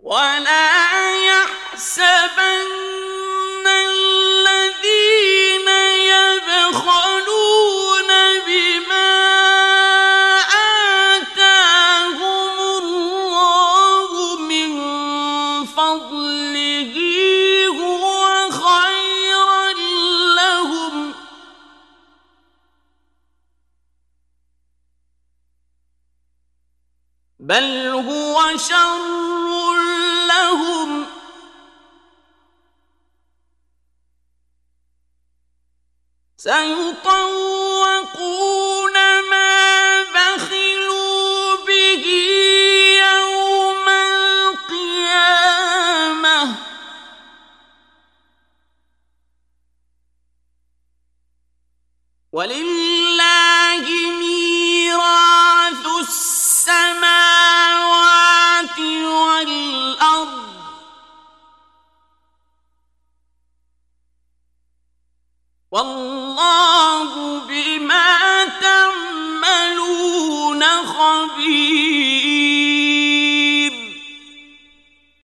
ولا يحسبن الذين يبخلون بما آتاهم الله من فضله هو خيرا لهم، بل هو شر لهم، سيطوقون ما بخلوا به يوم القيامة، ولله ميراث السماوات والأرض، والله بما تعملون خبير.